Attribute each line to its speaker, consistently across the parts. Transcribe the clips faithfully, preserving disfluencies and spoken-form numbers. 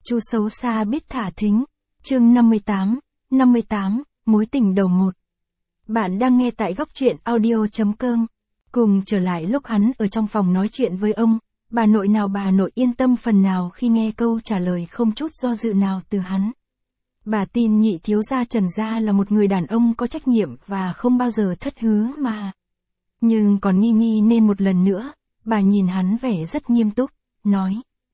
Speaker 1: Chú xấu xa biết thả thính. Chương năm mươi tám, năm mươi tám, mối tình đầu một. Bạn đang nghe tại góc truyện audio chấm com. Cùng trở lại lúc hắn ở trong phòng nói chuyện với ông, bà nội nào bà nội yên tâm phần nào khi nghe câu trả lời không chút do dự nào từ hắn. Bà tin nhị thiếu gia Trần gia là một người đàn ông có trách nhiệm và không bao giờ thất hứa mà. Nhưng còn nghi nghi nên một lần nữa, bà nhìn hắn vẻ rất nghiêm túc, nói.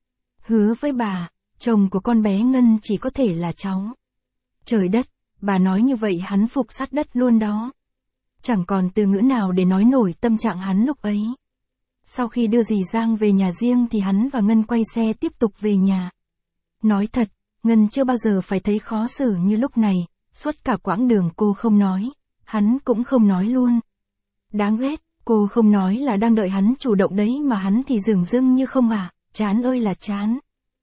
Speaker 1: Hứa với bà, chồng của con bé Ngân chỉ có thể là cháu. Trời đất, bà nói như vậy hắn phục sát đất luôn đó. Chẳng còn từ ngữ nào để nói nổi tâm trạng hắn lúc ấy. Sau khi đưa dì Giang về nhà riêng thì hắn và Ngân quay xe tiếp tục về nhà. Nói thật, Ngân chưa bao giờ phải thấy khó xử như lúc này, suốt cả quãng đường cô không nói, hắn cũng không nói luôn. Đáng ghét, cô không nói là đang đợi hắn chủ động đấy mà hắn thì dửng dưng như không à, chán ơi là chán.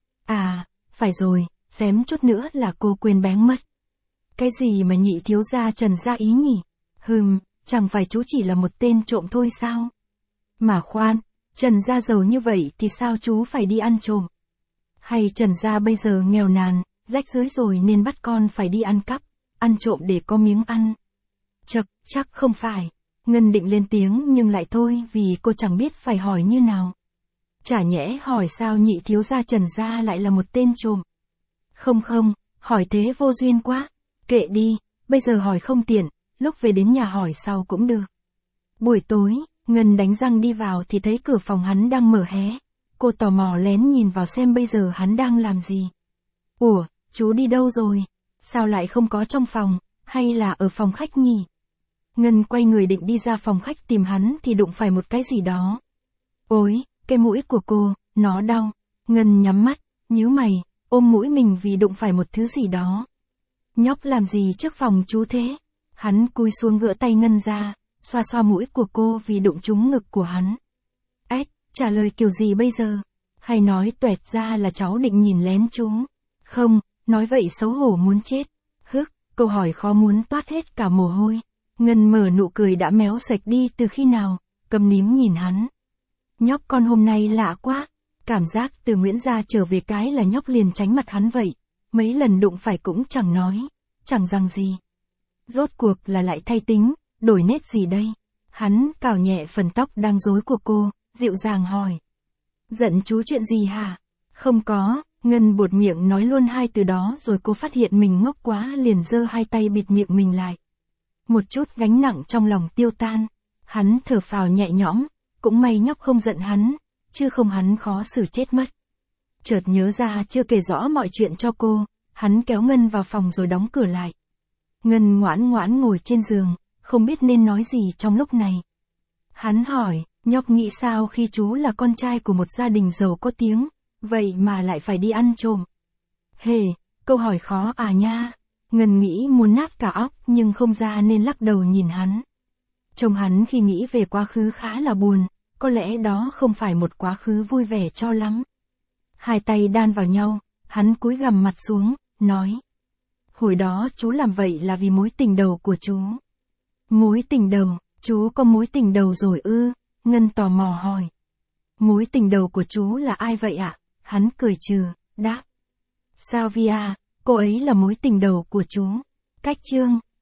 Speaker 1: À, phải rồi, xém chút nữa là cô quên bén mất. Cái gì mà nhị thiếu gia Trần gia ý nhỉ? Hừm, chẳng phải chú chỉ là một tên trộm thôi sao? Mà khoan, Trần gia giàu như vậy thì sao chú phải đi ăn trộm? Hay Trần gia bây giờ nghèo nàn, rách rưới rồi nên bắt con phải đi ăn cắp, ăn trộm để có miếng ăn? Chật, chắc không phải. Ngân định lên tiếng nhưng lại thôi vì cô chẳng biết phải hỏi như nào. Chả nhẽ hỏi sao nhị thiếu gia Trần gia lại là một tên trộm? Không không, hỏi thế vô duyên quá. Kệ đi, bây giờ hỏi không tiện, lúc về đến nhà hỏi sau cũng được. Buổi tối, Ngân đánh răng đi vào thì thấy cửa phòng hắn đang mở hé. Cô tò mò lén nhìn vào xem bây giờ hắn đang làm gì. Ủa, chú đi đâu rồi? Sao lại không có trong phòng, hay là ở phòng khách nhỉ? Ngân quay người định đi ra phòng khách tìm hắn thì đụng phải một cái gì đó. Ôi, cái mũi của cô, nó đau. Ngân nhắm mắt, nhíu mày, ôm mũi mình vì đụng phải một thứ gì đó. Nhóc làm gì trước phòng chú thế? Hắn cúi xuống gỡ tay Ngân ra, xoa xoa mũi của cô vì đụng trúng ngực của hắn. Ếch, trả lời kiểu gì bây giờ? Hay nói tuẹt ra là cháu định nhìn lén chú? Không, nói vậy xấu hổ muốn chết. Hức, câu hỏi khó muốn toát hết cả mồ hôi. Ngân mở nụ cười đã méo sạch đi từ khi nào, cầm nín nhìn hắn. Nhóc con hôm nay lạ quá, cảm giác từ Nguyễn gia trở về cái là nhóc liền tránh mặt hắn vậy. Mấy lần đụng phải cũng chẳng nói, chẳng rằng gì. Rốt cuộc là lại thay tính, đổi nét gì đây? Hắn cào nhẹ phần tóc đang rối của cô, dịu dàng hỏi. Giận chú chuyện gì hả? Không có, Ngân buột miệng nói luôn hai từ đó rồi cô phát hiện mình ngốc quá liền giơ hai tay bịt miệng mình lại. Một chút gánh nặng trong lòng tiêu tan, hắn thở phào nhẹ nhõm, cũng may nhóc không giận hắn, chứ không hắn khó xử chết mất. Chợt nhớ ra chưa kể rõ mọi chuyện cho cô, hắn kéo Ngân vào phòng rồi đóng cửa lại. Ngân ngoãn ngoãn ngồi trên giường, không biết nên nói gì trong lúc này. Hắn hỏi, nhóc nghĩ sao khi chú là con trai của một gia đình giàu có tiếng, vậy mà lại phải đi ăn trộm? Hề, câu hỏi khó à nha. Ngân nghĩ muốn nát cả óc nhưng không ra nên lắc đầu nhìn hắn. Trông hắn khi nghĩ về quá khứ khá là buồn, có lẽ đó không phải một quá khứ vui vẻ cho lắm. Hai tay đan vào nhau, hắn cúi gằm mặt xuống, nói. Hồi đó chú làm vậy là vì mối tình đầu của chú. Mối tình đầu, chú có mối tình đầu rồi ư? Ngân tò mò hỏi. Mối tình đầu của chú là ai vậy ạ? À? Hắn cười trừ, đáp. Salvia, cô ấy là mối tình đầu của chú. Cách chương.